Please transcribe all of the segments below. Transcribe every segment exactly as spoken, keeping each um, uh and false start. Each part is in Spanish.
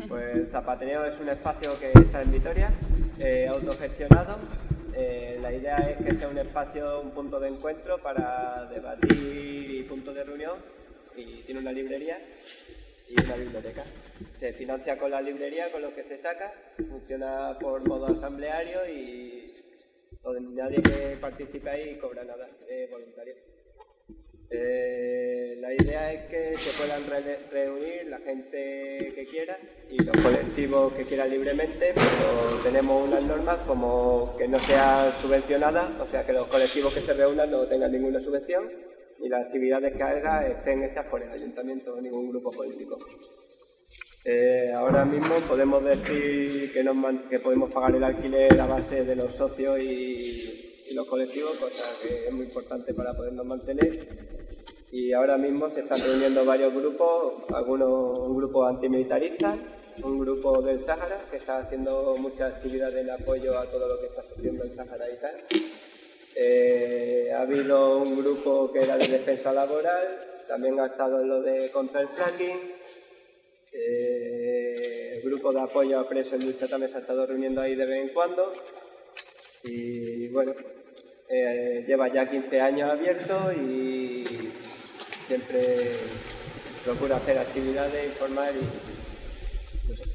Pues Zapateneo es un espacio que está en Vitoria, eh, autogestionado. Eh, la idea es que sea un espacio, un punto de encuentro para debatir y punto de reunión, y tiene una librería y una biblioteca. Se financia con la librería, con lo que se saca, funciona por modo asambleario y nadie que participe ahí cobra nada, es voluntario. Eh, la idea es que se puedan re reunir la gente que quiera y los colectivos que quieran libremente, pero tenemos unas normas como que no sea subvencionada, o sea que los colectivos que se reúnan no tengan ninguna subvención y las actividades que haga estén hechas por el ayuntamiento o ningún grupo político. Eh, ahora mismo podemos decir que, nos que podemos pagar el alquiler a base de los socios y, y los colectivos, cosa que es muy importante para podernos mantener. Y ahora mismo se están reuniendo varios grupos, algunos un grupo antimilitarista, un grupo del Sáhara, que está haciendo muchas actividades en apoyo a todo lo que está sucediendo en el Sáhara y tal. Eh, ha habido un grupo que era de defensa laboral, también ha estado en lo de contra el fracking. Eh, el grupo de apoyo a presos en lucha también se ha estado reuniendo ahí de vez en cuando. Y bueno, eh, lleva ya quince años abierto y siempre procura hacer actividades, informar y... no sé.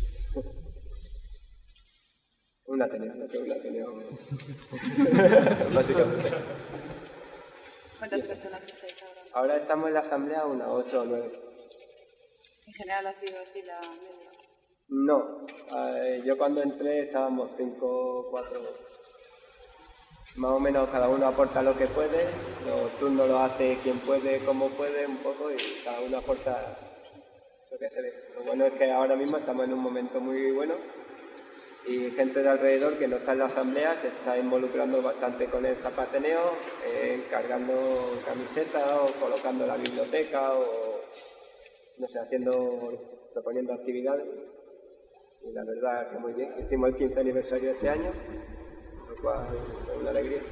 Un Ateneo, lo que es un Ateneo, básicamente. ¿Cuántas personas estáis ahora? Ahora estamos en la asamblea unas ocho o nueve. ¿En general ha sido así la media? No, eh, yo cuando entré estábamos cinco, cuatro... Más o menos cada uno aporta lo que puede, los turnos los hace quien puede, como puede, un poco, y cada uno aporta lo que se ve. Lo bueno es que ahora mismo estamos en un momento muy bueno y gente de alrededor que no está en la asamblea se está involucrando bastante con el Zapateneo, eh, encargando camisetas o colocando la biblioteca o, no sé, haciendo, proponiendo actividades. Y la verdad que muy bien. Hicimos el quince aniversario este año, lo cual es una alegría.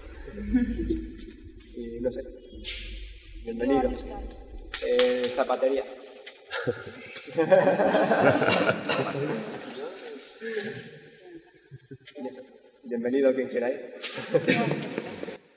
Y no sé, bienvenido. Eh, zapatería. Bienvenido quien quiera ir.